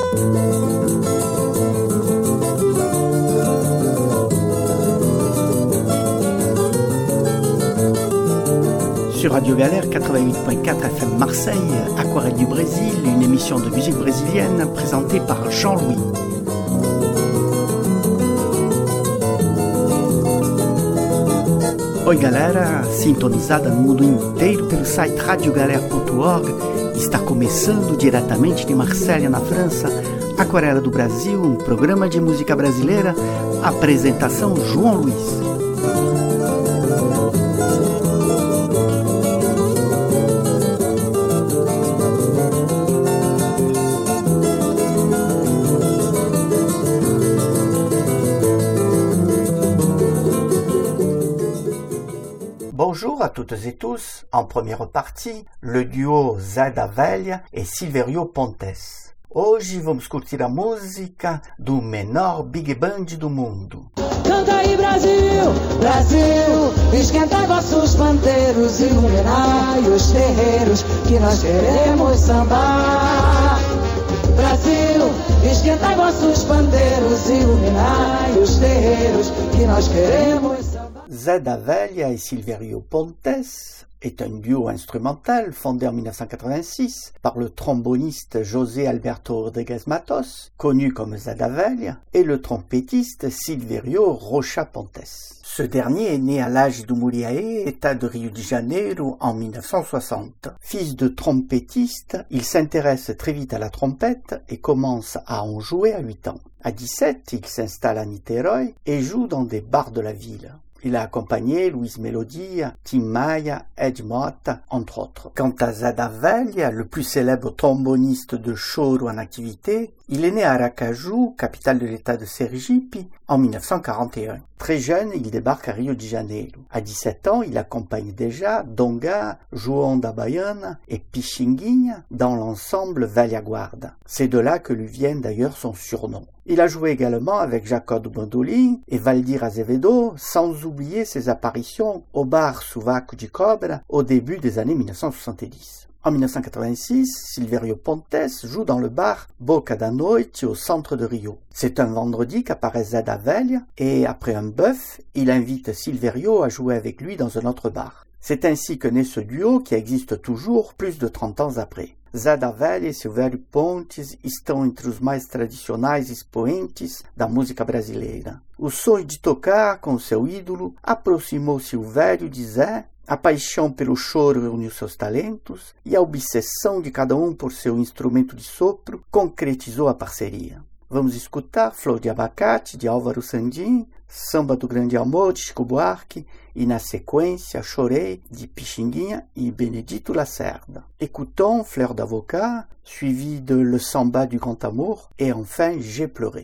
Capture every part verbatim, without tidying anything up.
Sur Radio Galère quatre-vingt-huit virgule quatre F M Marseille, Aquarelle du Brésil, une émission de musique brésilienne présentée par Jean-Louis. Oi galera, sintonizada no mundo inteiro pelo site radio galera ponto org, está começando diretamente de Marselha, na França, Aquarela do Brasil, um programa de música brasileira, apresentação João Luiz. Bonjour à toutes et tous. En première partie, le duo Zé da Velha e Silvério Pontes. Hoje vamos curtir a música do menor big band do mundo. Canta aí Brasil, Brasil, esquenta vossos pandeiros, iluminai os terreiros que nós queremos sambar. Brasil, esquenta vossos pandeiros, iluminai os terreiros que nós queremos sambar. Zé da Velha et Silvério Pontes est un duo instrumental fondé en dix-neuf cent quatre-vingt-six par le tromboniste José Alberto Rodrigues Matos, connu comme Zé da Velha, et le trompettiste Silvério Rocha Pontes. Ce dernier est né à l'âge do Muriaé, état de Rio de Janeiro, en dix-neuf cent soixante. Fils de trompettiste, il s'intéresse très vite à la trompette et commence à en jouer à huit ans. À dix-sept, il s'installe à Niterói et joue dans des bars de la ville. Il a accompagné Luiz Melodia, Tim Maia, Ed Mota, entre autres. Quant à Zé da Velha, le plus célèbre tromboniste de choro en activité, il est né à Aracaju, capitale de l'état de Sergipe, en dix-neuf cent quarante et un. Très jeune, il débarque à Rio de Janeiro. À dix-sept ans, il accompagne déjà Donga, João da Baiana et Pixinguinha dans l'ensemble Velha Guarda. C'est de là que lui vient d'ailleurs son surnom. Il a joué également avec Jacob Bandolim et Valdir Azevedo, sans oublier ses apparitions au bar Sovaco de Cobra au début des années dix-neuf cent soixante-dix. En dix-neuf cent quatre-vingt-six, Silvério Pontes joue dans le bar Boca da Noite au centre de Rio. C'est un vendredi qu'apparaît Zé da Velha et après un bœuf, il invite Silvério à jouer avec lui dans un autre bar. C'est ainsi que naît ce duo qui existe toujours plus de trente ans après. Zé da Velha e Silvério Pontes estão entre os mais tradicionais expoentes da música brasileira. O sonho de tocar com seu ídolo aproximou Silvério de Zé, a paixão pelo choro reuniu seus talentos e a obsessão de cada um por seu instrumento de sopro concretizou a parceria. Vamos escutar Flor de Abacate, de Álvaro Sandim, Samba do Grande Amor, de Chico Buarque, e na sequência Chorei, de Pixinguinha e Benedito Lacerda. Écoutons Fleur d'Avocat, suivi de Le Samba du Grand Amour, et enfin J'ai pleuré.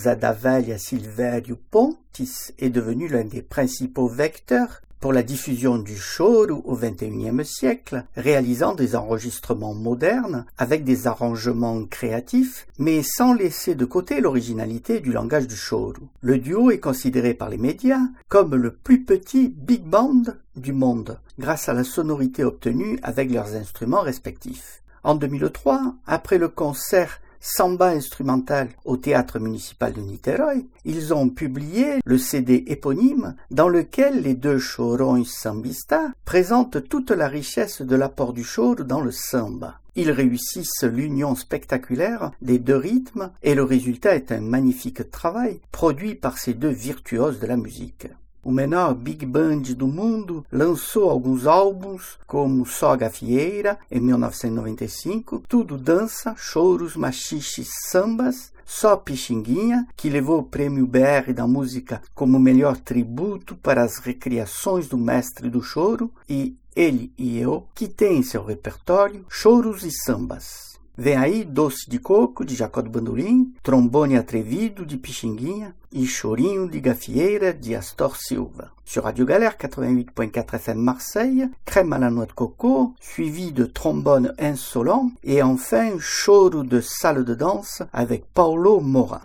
Zadavellia Silverio Pontis est devenu l'un des principaux vecteurs pour la diffusion du choro au vingt et unième siècle, réalisant des enregistrements modernes avec des arrangements créatifs, mais sans laisser de côté l'originalité du langage du choro. Le duo est considéré par les médias comme le plus petit big band du monde, grâce à la sonorité obtenue avec leurs instruments respectifs. En deux mille trois, après le concert Samba instrumental au théâtre municipal de Niterói, ils ont publié le C D éponyme dans lequel les deux chorões sambistas présentent toute la richesse de l'apport du choro dans le samba. Ils réussissent l'union spectaculaire des deux rythmes et le résultat est un magnifique travail produit par ces deux virtuoses de la musique. O menor big band do mundo lançou alguns álbuns, como Só Gafieira, em mil novecentos e noventa e cinco, Tudo Dança, Choros, Machiches, Sambas, Só Pixinguinha, que levou o prêmio B R da música como melhor tributo para as recriações do mestre do choro, e Ele e Eu, que tem em seu repertório choros e sambas. Vem aí Doce de Coco, de Jacó do Bandolim, Trombone Atrevido, de Pixinguinha, e Chorinho de Gafieira, de Astor Silva. Sur Radio Galère quatre-vingt-huit point quatre F M Marseille, Crème à la noix de coco, suivi de Trombone insolent, et enfin Choro de salle de danse avec Paulo Moura.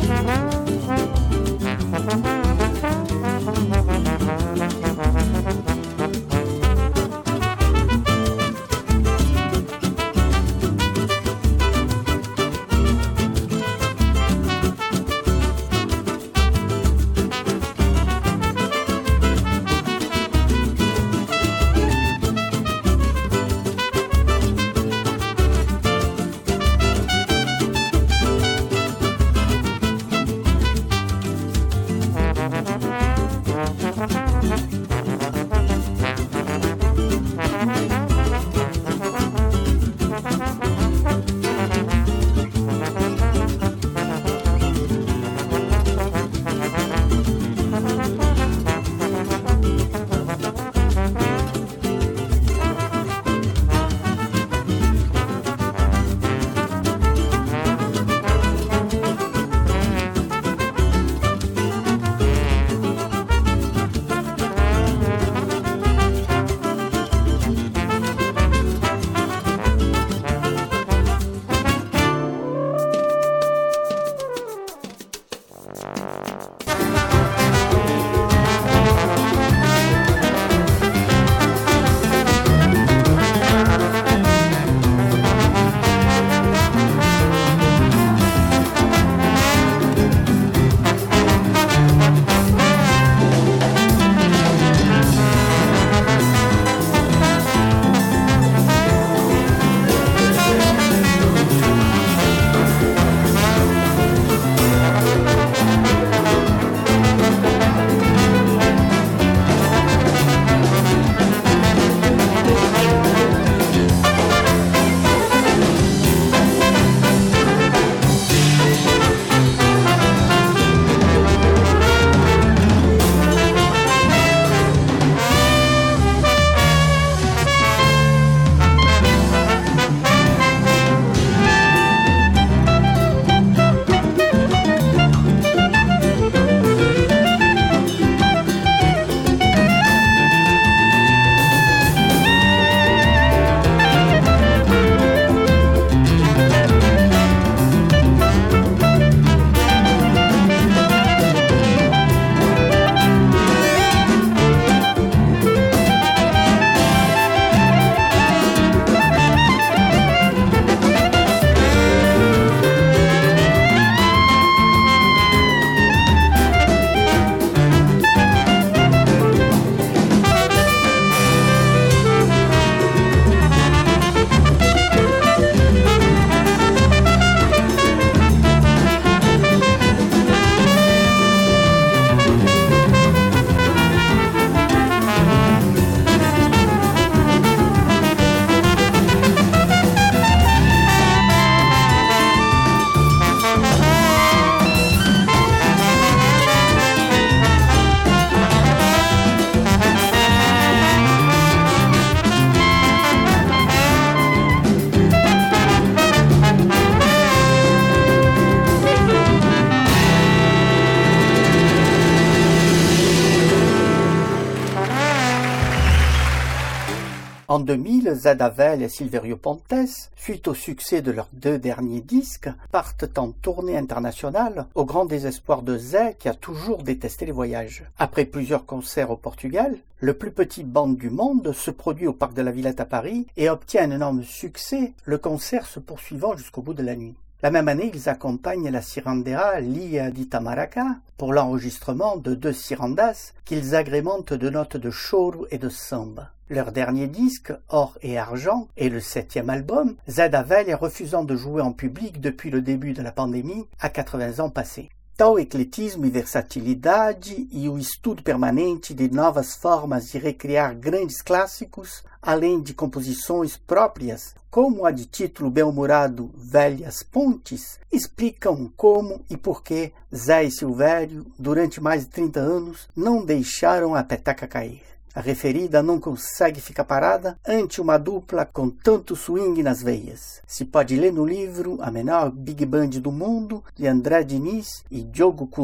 En deux mille, Zadavel et Silverio Pontes, suite au succès de leurs deux derniers disques, partent en tournée internationale au grand désespoir de Zé qui a toujours détesté les voyages. Après plusieurs concerts au Portugal, le plus petit band du monde se produit au Parc de la Villette à Paris et obtient un énorme succès, le concert se poursuivant jusqu'au bout de la nuit. La même année, ils accompagnent la cirandera Lia di Tamaracá pour l'enregistrement de deux cirandas qu'ils agrémentent de notes de choro et de samba. Leur dernier disque, Or et Argent, est le septième album, Zadavel refusant de jouer en public depuis le début de la pandémie à quatre-vingts ans passés. Tal ecletismo e versatilidade e o estudo permanente de novas formas de recriar grandes clássicos, além de composições próprias, como a de título bem-humorado Velhas Pontes, explicam como e por que Zé e Silvério, durante mais de trinta anos, não deixaram a petaca cair. A referida não consegue ficar parada ante uma dupla com tanto swing nas veias. Se pode ler no livro A Menor Big Band do Mundo, de André Diniz e Diogo Cunha.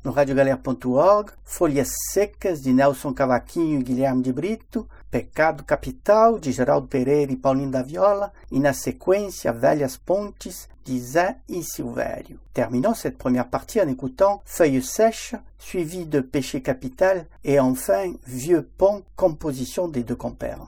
no radiogalera ponto org, Folhas Secas, de Nelson Cavaquinho e Guilherme de Brito, Pecado Capital, de Geraldo Pereira e Paulinho da Viola, e na sequência Velhas Pontes, de Zé e Silvério. Terminons cette première partie en écoutant Feuilles Sèches, suivi de Péché Capital, et enfin Vieux Pont, composition des deux compères.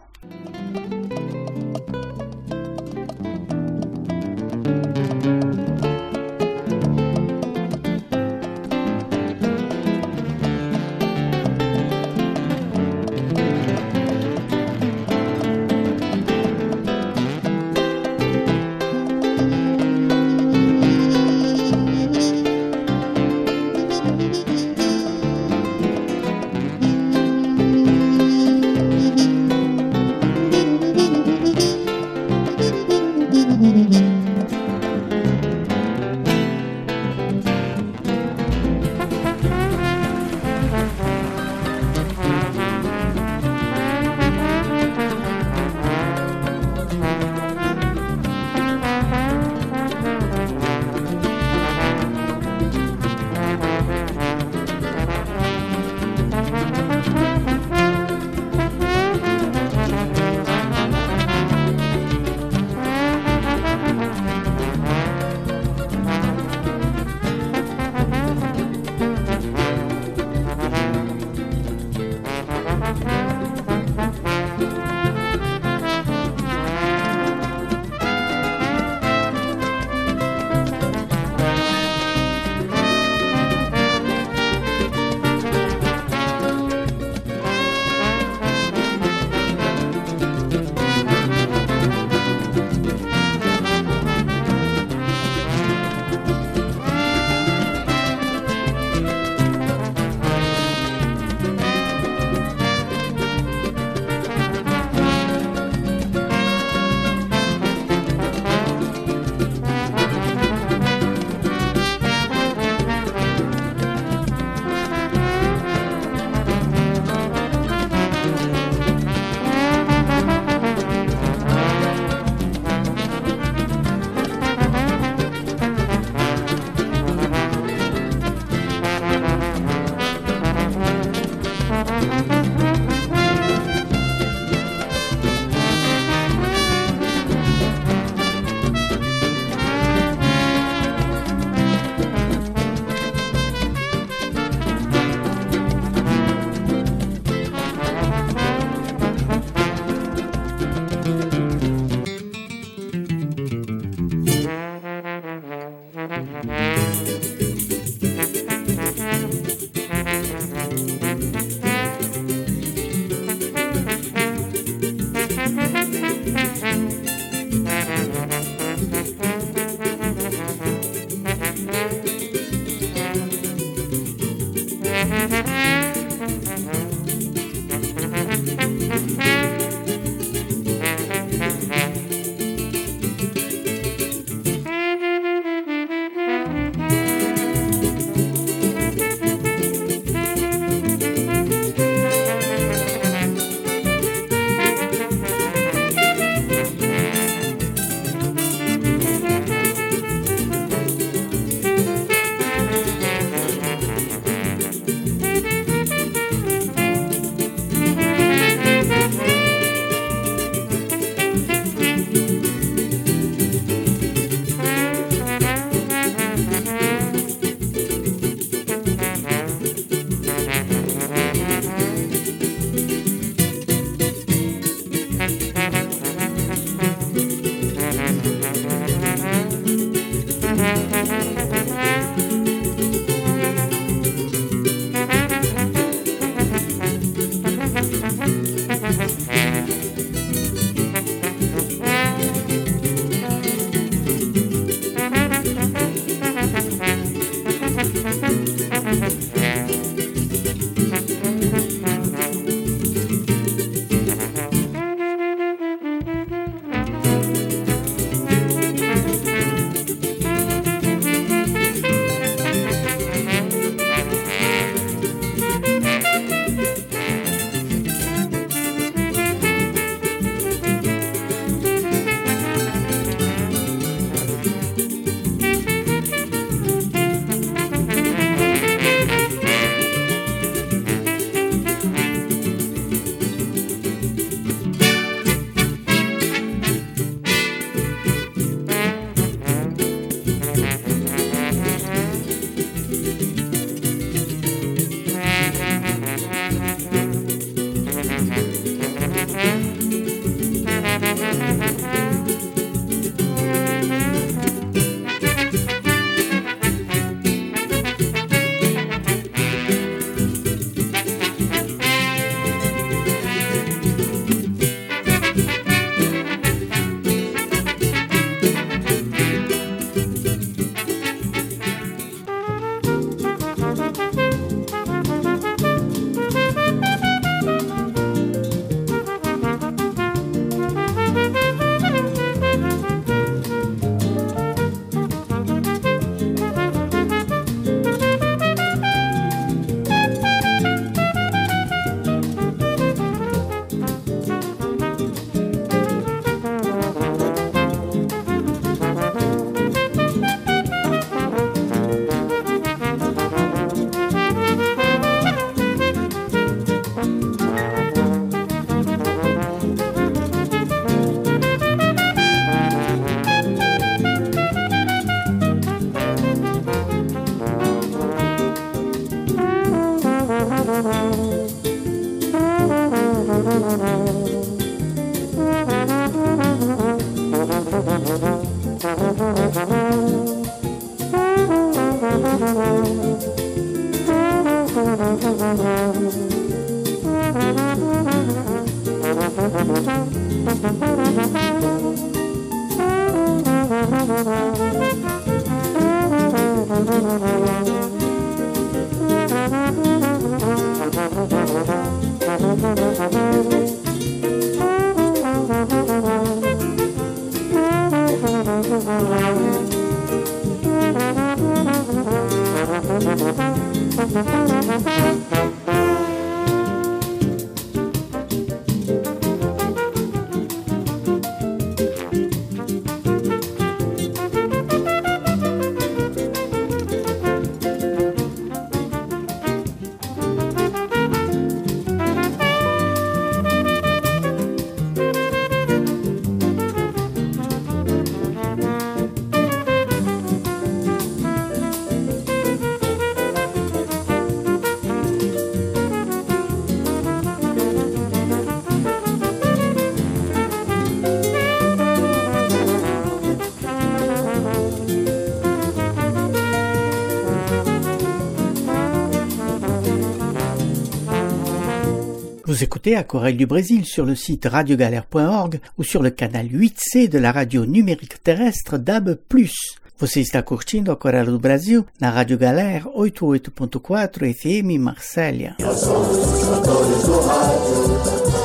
Vous écoutez Aquarelle du Brésil sur le site radio galère point org ou sur le canal huit C de la radio numérique terrestre D A B plus. Você está curtindo Aquarela do Brasil na Rádio Galera oitenta e oito ponto quatro F M Marsella. Nós somos os cantores do rádio,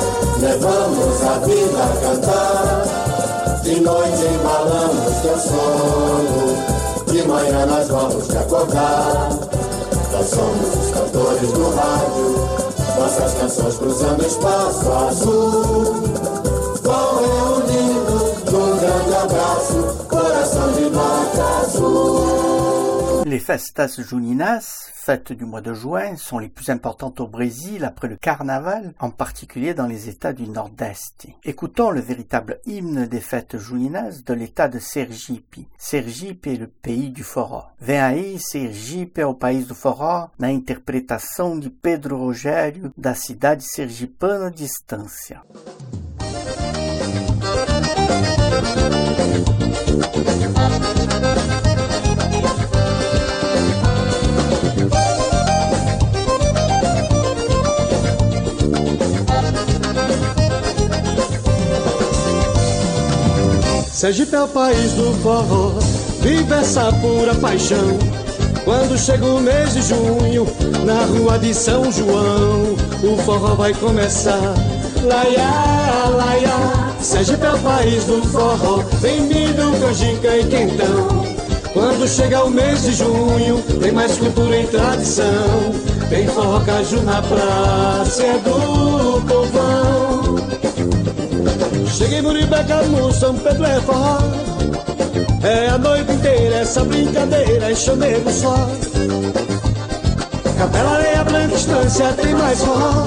levamos a vida a cantar. De noite embalamos teu sono, de manhã nós vamos te acordar. Nós somos os cantores do rádio, nossas canções cruzando espaço azul. Vão reunindo num grande abraço, coração de norte azul. Les festas juninas, fêtes du mois de juin, sont les plus importantes au Brésil après le carnaval, en particulier dans les États du Nord-Est. Écoutons le véritable hymne des fêtes juninas de l'État de Sergipe. Sergipe est le pays du forró. Vem aí, Sergipe é o país do forró, na interpretação de Pedro Rogério, da cidade sergipana de Estância. Sergipe é o país do forró, vive essa pura paixão. Quando chega o mês de junho, na rua de São João, o forró vai começar. Laiá, laiá, Sergipe é o país do forró, vem milho, canjica e quentão. Quando chega o mês de junho, tem mais cultura e tradição. Tem forró caju na praça, é do povão. Cheguei em Muribeca, no São Pedro é forró. É a noite inteira essa brincadeira, é chamego só. Capela, Areia Branca, Estância tem mais forró.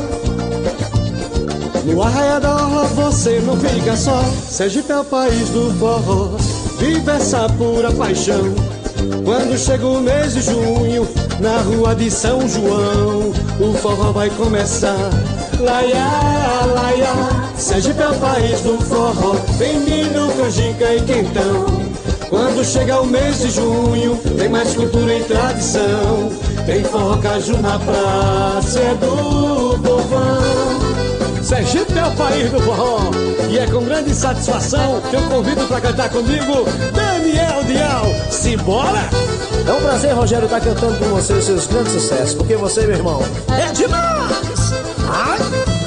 No Arraial da Orla você não fica só. Sergipe é o país do forró, vive essa pura paixão. Quando chega o mês de junho, na rua de São João, o forró vai começar. Laiá, laiá, Sergipe é o país do forró, vem milho, canjica e quentão. Quando chega o mês de junho, tem mais cultura e tradição. Tem forró caju na praça, é do povão. Sergipe é o país do forró, e é com grande satisfação que eu convido pra cantar comigo Daniel Dial. Simbora! É um prazer, Rogério, estar cantando com você os seus grandes sucessos, porque você, meu irmão, é demais! Ai!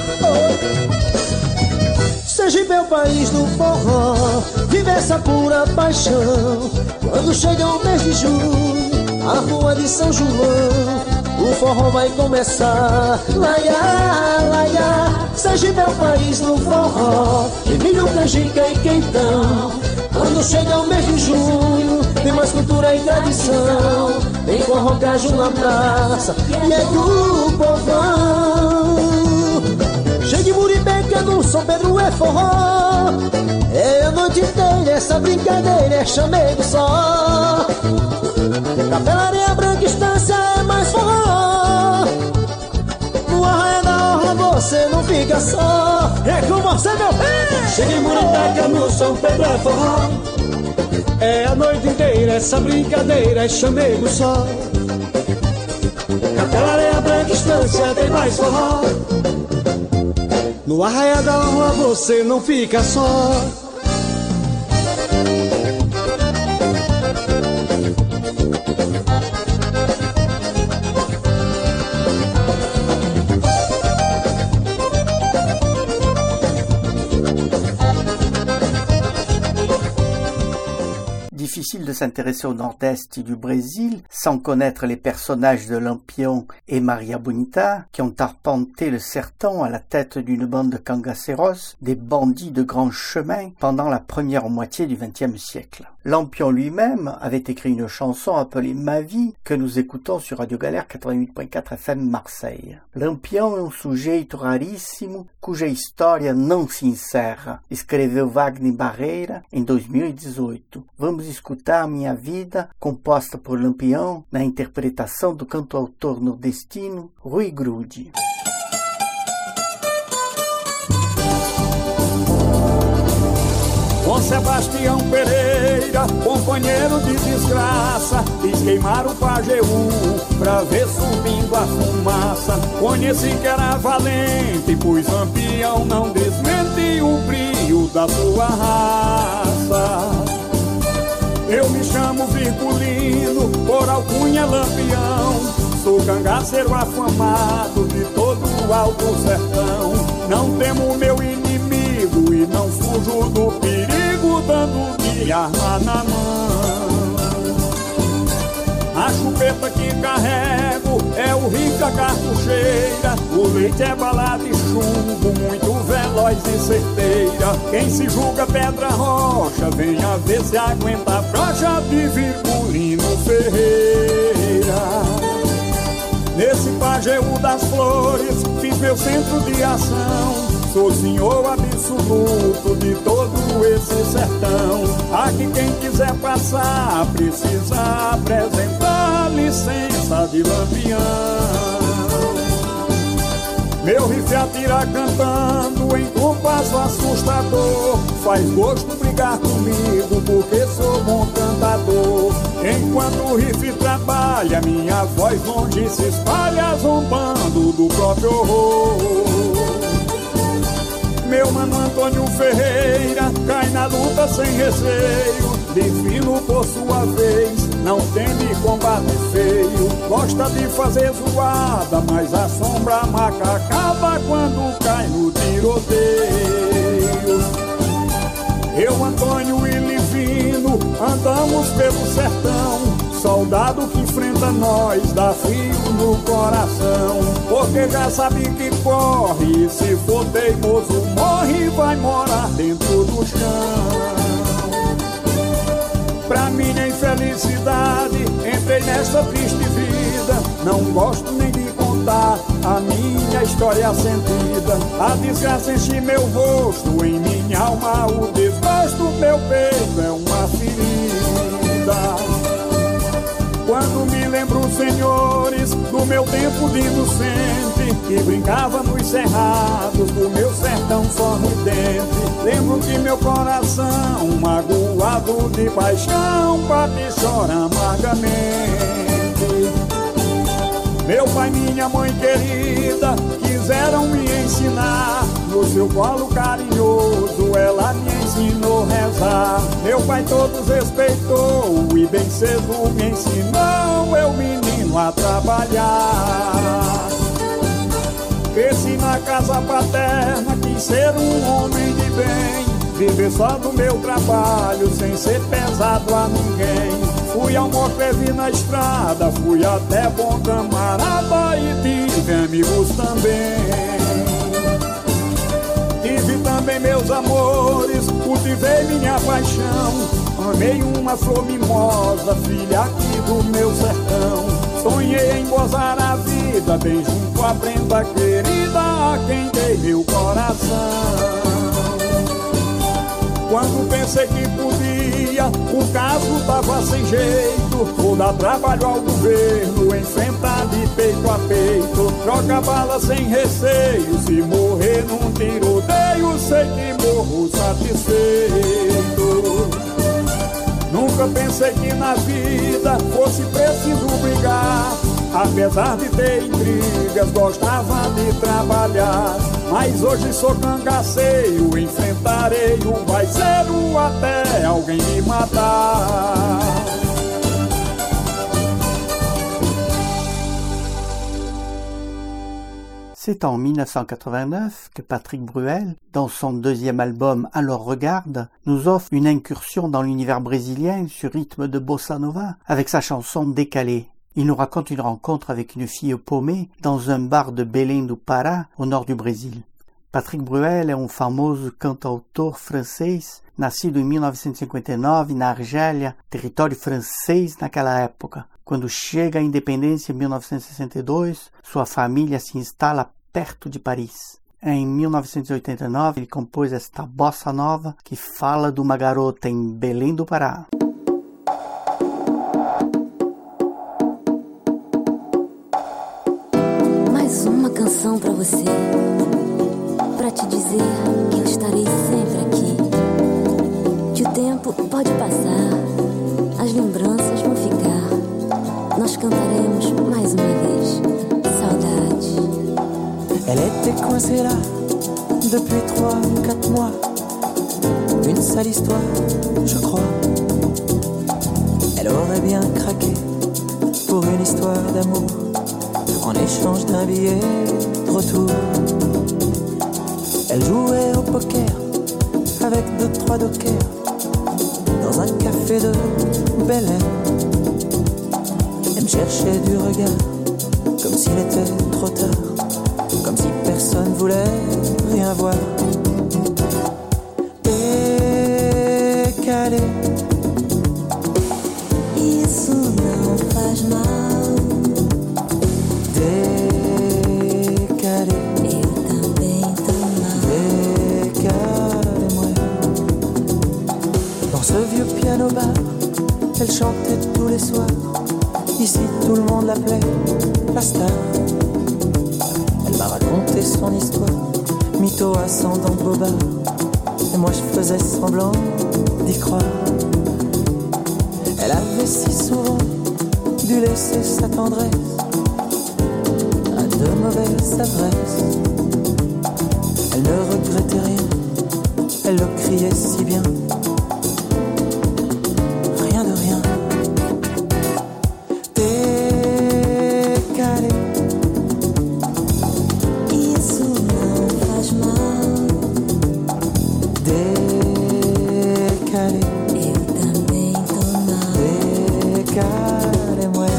Sergipe é o país do forró, vive essa pura paixão. Quando chega o mês de junho, a rua de São João, o forró vai começar. Laiá, laiá, Sergipe é o país do forró, de milho, canjica e quentão. Quando chega o mês de junho, tem mais cultura e tradição. Tem forró caju na praça, e é do povão. Chega em Muribeca, no São Pedro é forró. É a noite inteira essa brincadeira, é chamego só. Capela, Areia Branca, Estância é mais forró. No Arraial da Orla você não fica só. É com você, meu rei! Chega em Muribeca, no São Pedro é forró. É a noite inteira essa brincadeira, é chamego só. Capela, Areia Branca, Estância tem mais forró. No Arraial da Orla você não fica só. de s'intéresser au nord-est du Brésil sans connaître les personnages de Lampion et Maria Bonita qui ont arpenté le sertão à la tête d'une bande de cangaceiros, des bandits de grand chemin pendant la première moitié du vingtième siècle. Lampion lui-même avait écrit une chanson appelée Ma vie que nous écoutons sur Radio Galère quatre-vingt-huit point quatre F M Marseille. Lampião é um sujeito raríssimo cuja história não se encerra, escreveu Wagner Barreira em dois mil e dezoito. Vamos escutar Minha Vida, composta por Lampião, na interpretação do cantautor nordestino Rui Grude. Com Sebastião Pereira, companheiro de desgraça, quis queimar o Pajeú pra ver subindo a fumaça. Conheci que era valente, pois Lampião não desmente o brilho da sua raça. Eu me chamo Virgulino, por alcunha Lampião, sou cangaceiro afamado de todo o alto sertão. Não temo meu inimigo e não fujo do perigo, dando de arma na mão. A chupeta que carrego é o rica cartucheira, o leite é bala de chumbo, muito veloz e certeira. Quem se julga pedra rocha, venha ver se aguenta a brocha de Virgulino Ferreira. Nesse Pajeú das Flores fiz meu centro de ação, sou senhor absoluto de todo esse sertão. Aqui quem quiser passar precisa apresentar licença de Lampião. Meu rifle atira cantando em compasso assustador, faz gosto brigar comigo porque sou bom cantador. Enquanto o rifle trabalha, minha voz longe se espalha, zombando do próprio horror. Meu mano Antônio Ferreira cai na luta sem receio, Divino por sua vez não teme combate feio. Gosta de fazer zoada, mas assombra a macacada quando cai no tiroteio. Eu, Antônio e Livino andamos pelo sertão, soldado que enfrenta nós dá frio no coração, porque já sabe que corre, e se for teimoso morre, vai morar dentro do chão. Pra minha infelicidade, entrei nessa triste vida, não gosto nem de contar a minha história sentida. A desgraça enche meu rosto, em minha alma o desgosto, meu peito é uma ferida. Quando me lembro, senhores, do meu tempo de inocente, que brincava nos cerrados do meu sertão sorridente, lembro que meu coração, magoado de paixão, bate e chora amargamente. Meu pai e minha mãe querida quiseram me ensinar, no seu colo carinhoso ela me ensinou a rezar. Meu pai todos respeitou e bem cedo me ensinou, eu menino a trabalhar. Cresci na casa paterna, quis ser um homem de bem, viver só do meu trabalho sem ser pesado a ninguém. Fui ao Mocrevi na estrada, fui até Bom Camarada e tive amigos também. Tive também meus amores, cultivei minha paixão, amei uma flor mimosa, filha aqui do meu sertão. Sonhei em gozar a vida, bem junto à prenda querida, a quem dei meu coração. Quando pensei que podia, o caso tava sem jeito, vou dar trabalho ao governo, enfrentar de peito a peito, troca bala sem receio, se morrer num tiroteio, sei que morro satisfeito. Nunca pensei que na vida fosse preciso brigar, apesar de ter intrigas, gostava de trabalhar. Mas hoje sou cangaceiro, enfrentarei o baixeiro até alguém me matar. C'est en mille neuf cent quatre-vingt-neuf que Patrick Bruel, dans son deuxième album Alors Regarde, nous offre une incursion dans l'univers brésilien sur rythme de bossa nova avec sa chanson Décalée. Il nous raconte une rencontre avec une fille paumée dans un bar de Belém do Pará, au nord du Brésil. Patrick Bruel é um famoso cantautor francês, nascido em mil novecentos e cinquenta e nove na Argélia, território francês naquela época. Quando chega à independência em mil novecentos e sessenta e dois, sua família se instala perto de Paris. Em mil novecentos e oitenta e nove, ele compôs esta bossa nova que fala de uma garota em Belém do Pará. Mais uma canção pra você, pra te dizer que eu estarei sempre aqui. Que o tempo pode passar, as lembranças vão ficar. Nós cantaremos mais uma vez, saudade. Elle était coincée là, depuis trois ou quatre mois. Une sale histoire, je crois. Elle aurait bien craqué pour une histoire d'amour, en échange d'un billet de retour. Elle jouait au poker avec deux, trois dockers dans un café de Belém. Elle me cherchait du regard, comme s'il était trop tard, comme si personne voulait rien voir. Décalé, isso não faz mal. Décalé, eu também tô mal. Décalez-moi. Dans ce vieux piano bar, elle chantait tous les soirs. Ici tout le monde l'appelait la star. Elle m'a raconté son histoire, mytho ascendant bobard. Et moi je faisais semblant d'y croire. Elle avait si souvent dû laisser sa tendresse à de mauvaises adresses. Elle ne regrettait rien, elle le criait si bien. Rien de rien. Décalé, Isso não faz mal. décalé, Eu também tô mal. décalez-moi.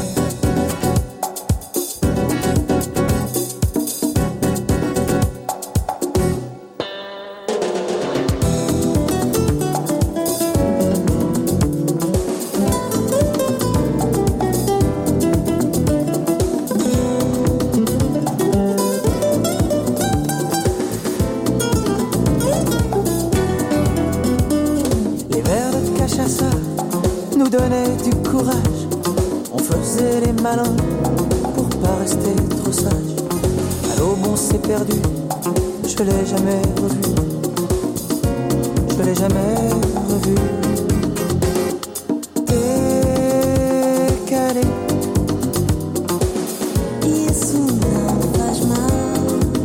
Les verres de cachaça nous donnaient du courage. On faisait les malins pour pas rester trop sage. À l'aube on s'est perdu, je l'ai jamais revu. Je l'ai jamais revu. Décalé, Isso não faz mal.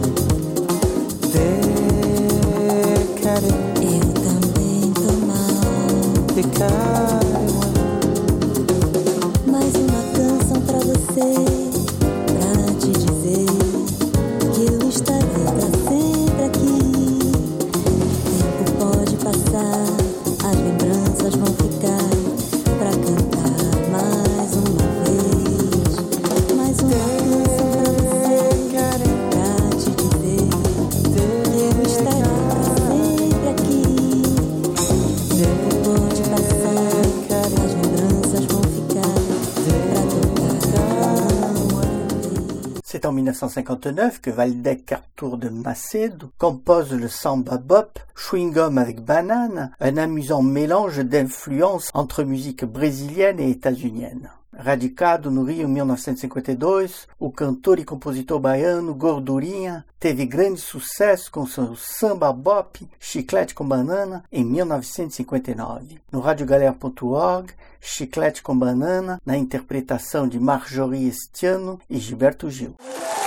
décalé, Eu também tô mal. décalez-moi. Mais uma canção pra você, pra te dizer que eu estarei pra sempre aqui. O tempo pode passar, as lembranças vão ficar pra cantar mais uma vez. Mais uma canção pra você, pra te dizer que eu estarei pra sempre aqui. O tempo pode passar, as lembranças vão ficar pra cantar mais uma vez. C'est en mille neuf cent cinquante-neuf que Valdec Arthur de Macedo compose le samba bop Chewing Gum avec banane, un amusant mélange d'influences entre musique brésilienne e états-unienne. Radicado no Rio em mil novecentos e cinquenta e dois, o cantor e compositor baiano Gordurinha teve grande sucesso com seu samba bop Chiclete com Banana em mil novecentos e cinquenta e nove. No radiogalera ponto org, Chiclete com Banana, na interpretação de Marjorie Estiano e Gilberto Gil.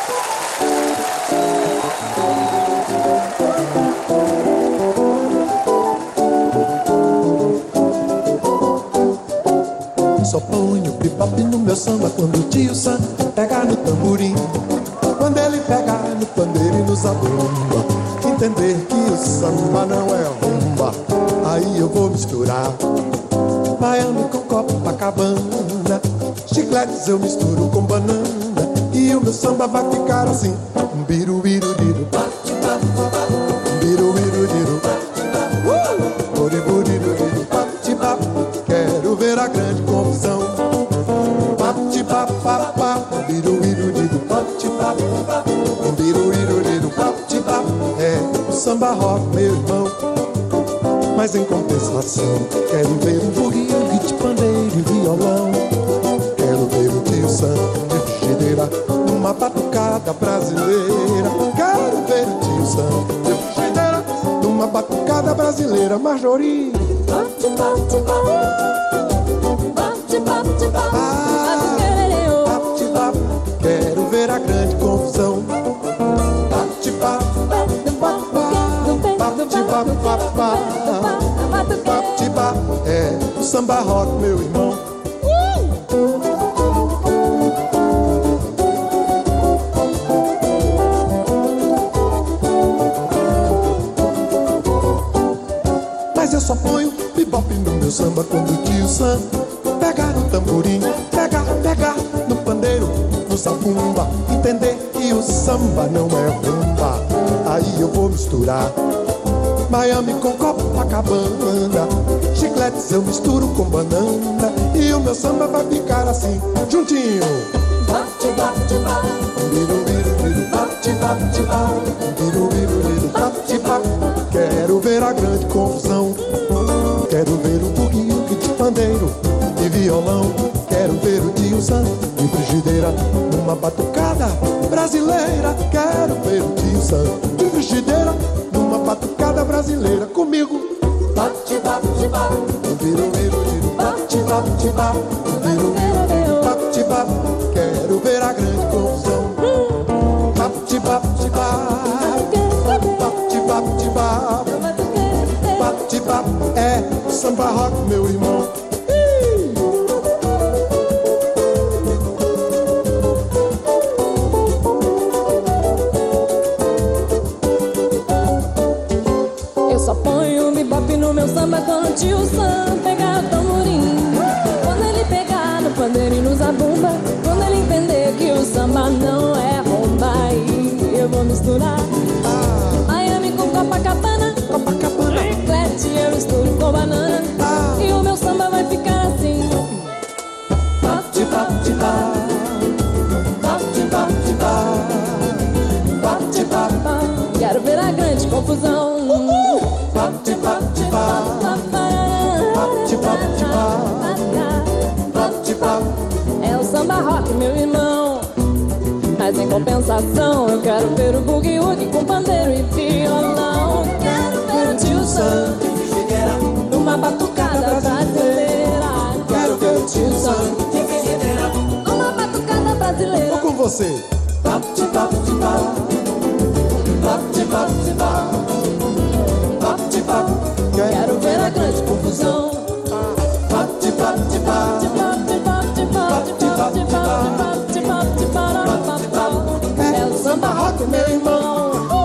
Só ponho bebop no meu samba quando o tio Sam pega no tamborim. Quando ele pega no pandeiro e no zabumba, entender que o samba não é rumba, aí eu vou misturar baiano com Copacabana, chicletes eu misturo com banana, e o meu samba vai ficar assim. Um biru biru diru, um biru biru diru, buri buri diru, bate bap. Quero ver a grande confusão. Bate bap bap bap, um biru biru diru, bate bap, um biru biru diru, bate bap. É o samba rock, meu irmão. Mas em compensação, quero ver um bugue de pandeiro e violão. Quero ver o tio Sam de frigideira numa batucada brasileira. Quero ver o tio Sam de frigideira numa batucada brasileira. Marjorie, bate, bate, bate, bate, bate, bate, bate. Quero ver a grande confusão. Bate, bate, bate, bate, bate, bate, bate, bate, bate. É o samba rock, meu irmão. Mas eu só ponho bebop no meu samba quando o tio Sam pegar no tamborim, pegar, pegar no pandeiro, no zabumba, entender que o samba não é rumba, aí eu vou misturar Miami com Copacabana, chicletes eu misturo com banana, e o meu samba vai ficar assim, juntinho. Bate, bate, bate, biru, biru, biru, bate, bate, bate, biru, biru, biru, bate, bate. Quero ver a grande confusão. Quero ver o bugue de pandeiro e violão. Quero ver o tio Sam de frigideira numa batucada brasileira. Quero ver o tio Sam de frigideira numa batucada brasileira. Comigo. Bate, bate, bate, biru, biru, biru, bate, bate, bate, biru, biru, biru, bate, bate. Quero ver a grande confusão. Bate, bate, bate, bate, bate, bate, bate, bate. É samba rock, meu irmão. Eu só ponho bebop no meu samba quando o tio Sam pegar o tamborim. Quando ele pegar no pandeiro e no zabumba, quando ele entender que o samba não é rumba, aí eu vou misturar Miami com Copacabana, Copacabana, chiclete eu misturo com banana, ah. E o meu samba vai ficar assim. Bate, bate, bate, bate, bate, bate, bate, bate. Quero ver a grande confusão. Uhul. Bate, bate, bate, bate, bate, bate, bate, bate. É o samba rock, meu irmão. Mas em compensação eu quero ver o boogie-woogie com pandeiro e violão. Quero ver o tio Sam de frigideira numa batucada brasileira. Quero ver o tio Sam de frigideira numa batucada brasileira. Vou com você. Bate, bate, bate, bate, bate, bate, bate. Quero ver a grande confusão. Bate, bate, bate, bate, bate, bate, bate, bate, bate, bate, bate. É o samba rock, meu irmão.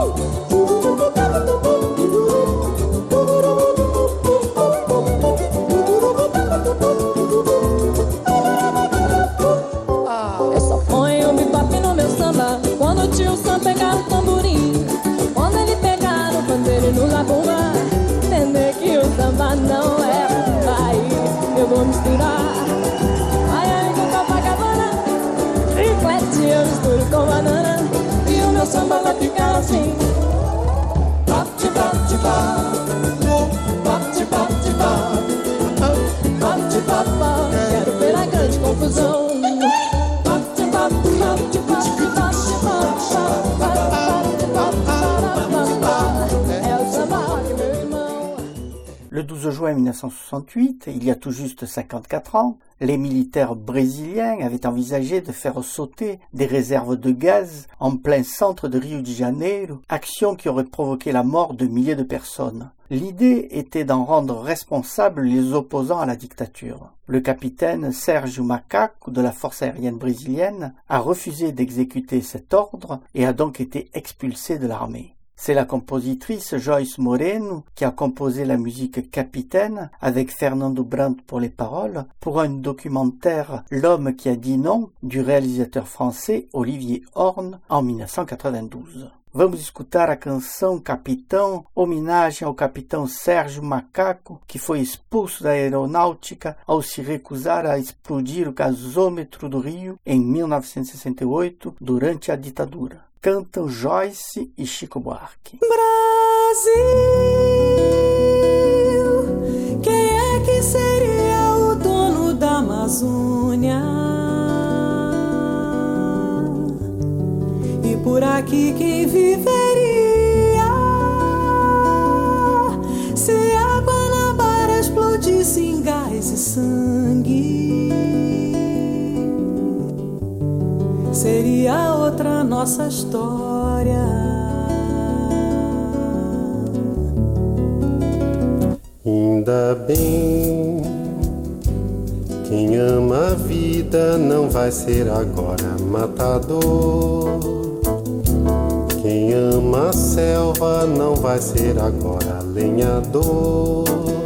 Eu só ponho o bebop no meu samba quando o tio Sam pegar o tamborim. Quando ele pegar no pandeiro e no zabumba, entender que o samba não é rumba, aí eu vou misturar Miami com Copacabana, chiclete eu misturo com banana, e o meu samba vai ficar assim. Bate, bate, bate, bate, bate, bate, bate, bate. Quero ver a grande confusão. Bate, bate, bate, bate, bate, bate, bate, bate. É o samba rock, meu irmão. Le douze juin mille neuf cent soixante-huit, il y a tout juste cinquante-quatre ans, les militaires brésiliens avaient envisagé de faire sauter des réserves de gaz en plein centre de Rio de Janeiro, action qui aurait provoqué la mort de milliers de personnes. L'idée était d'en rendre responsables les opposants à la dictature. Le capitaine Sérgio Macaco de la force aérienne brésilienne a refusé d'exécuter cet ordre et a donc été expulsé de l'armée. C'est la compositrice Joyce Moreno qui a composé la musique Capitaine avec Fernando Brandt pour les paroles pour un documentaire L'homme qui a dit non du réalisateur français Olivier Horn en mille neuf cent quatre-vingt-douze. Vamos escutar a canção Capitão, homenagem ao capitão Sérgio Macaco, que foi expulso da aeronáutica ao se recusar a explodir o gasômetro do Rio em mil novecentos e sessenta e oito, durante a ditadura. Cantam Joyce e Chico Buarque. Brasil, quem é que seria o dono da Amazônia? E por aqui quem viveria se a Guanabara explodisse em gás e sangue? Seria outra nossa história. Ainda bem, quem ama a vida não vai ser agora matador. Quem ama a selva não vai ser agora lenhador.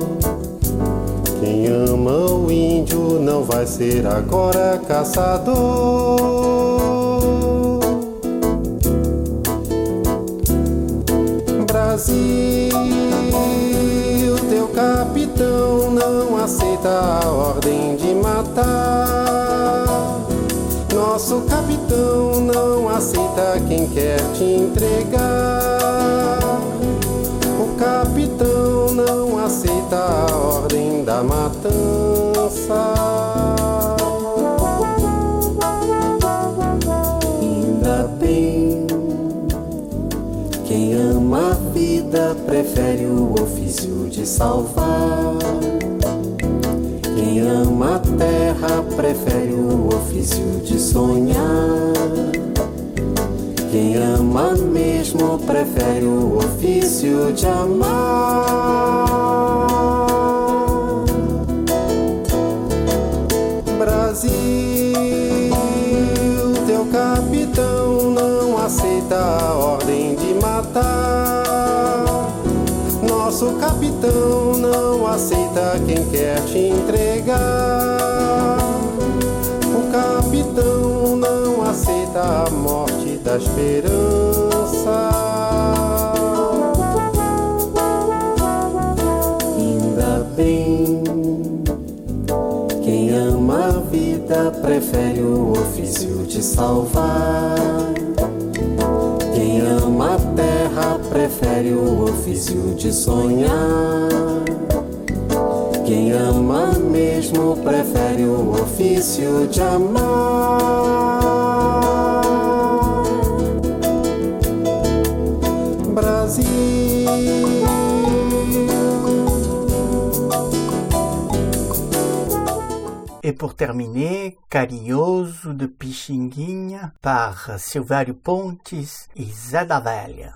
Quem ama o índio não vai ser agora caçador. Brasil, teu capitão não aceita a ordem de matar. Nosso capitão não aceita quem quer te entregar. O capitão não aceita a ordem da matança. Ainda bem, quem ama a vida prefere o ofício de salvar. Quem ama a terra prefere o ofício de sonhar. Quem ama mesmo prefere o ofício de amar. Brasil, teu capitão não aceita a ordem de matar. Nosso capitão não aceita quem quer te entregar. O capitão não aceita a morte da esperança. Ainda bem, quem ama a vida prefere o ofício de salvar. Quem ama a terra prefere o ofício de sonhar. Quem ama mesmo prefere o ofício de amar. Brasil. Et pour terminer, Carinhoso de Pixinguinha par Silvério Pontes e Zé da Velha.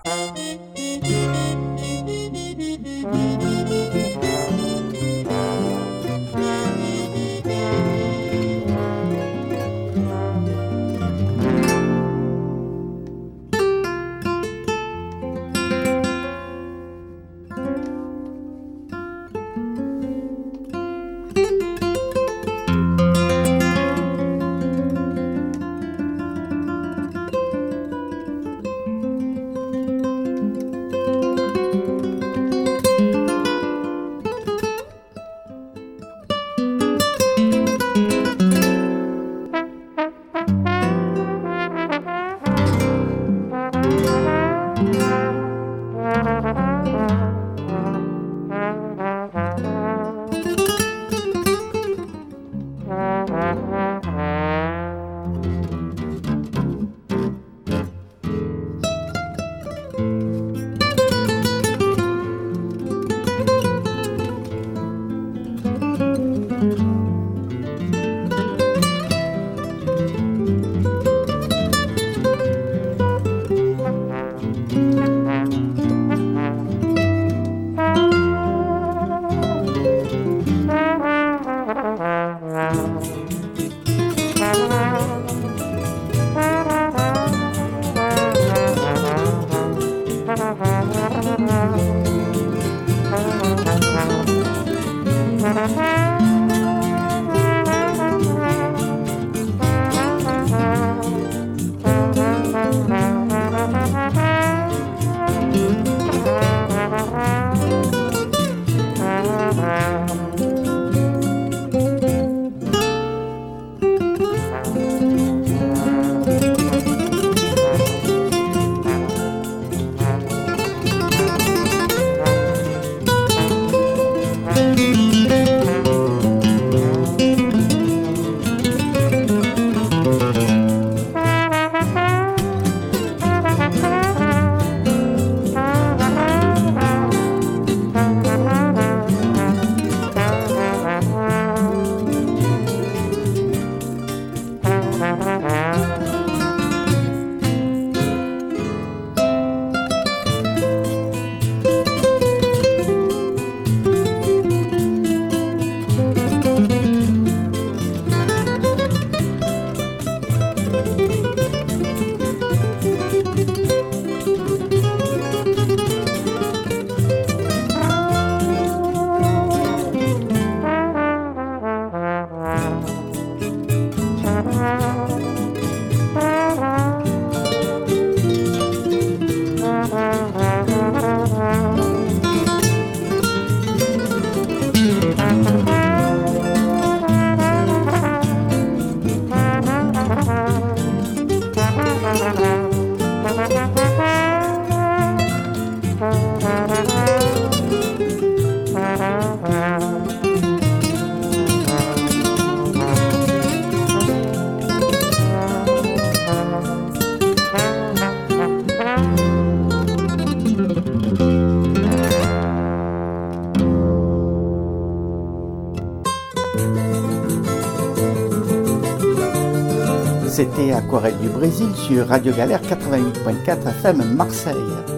C'était Aquarelle du Brésil sur Radio Galère quatre-vingt-huit virgule quatre F M Marseille.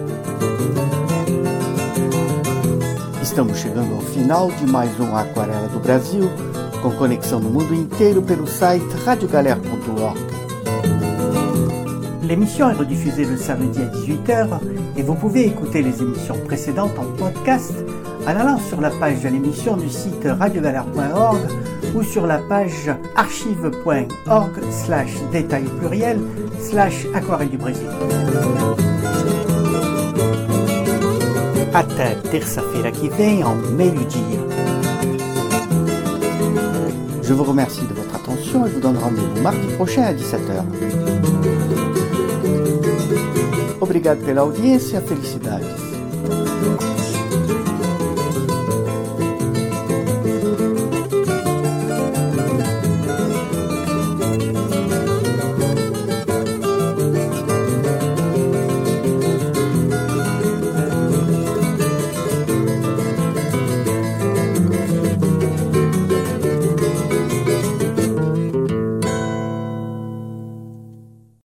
Estamos chegando ao final de mais um Aquarela do Brasil, com conexão no mundo inteiro pelo site radio galère ponto org. L'émission est rediffusée le samedi à dix-huit heures et vous pouvez écouter les émissions précédentes en podcast en allant sur la page de l'émission du site radio galère point org ou sur la page archive point org slash détail pluriel slash aquarelle du Brésil. Até terça-feira que vem ao meio-dia. Je vous remercie de votre attention et vous donne rendez-vous mardi prochain à dix-sept heures. Obrigado pela audiência, felicidades.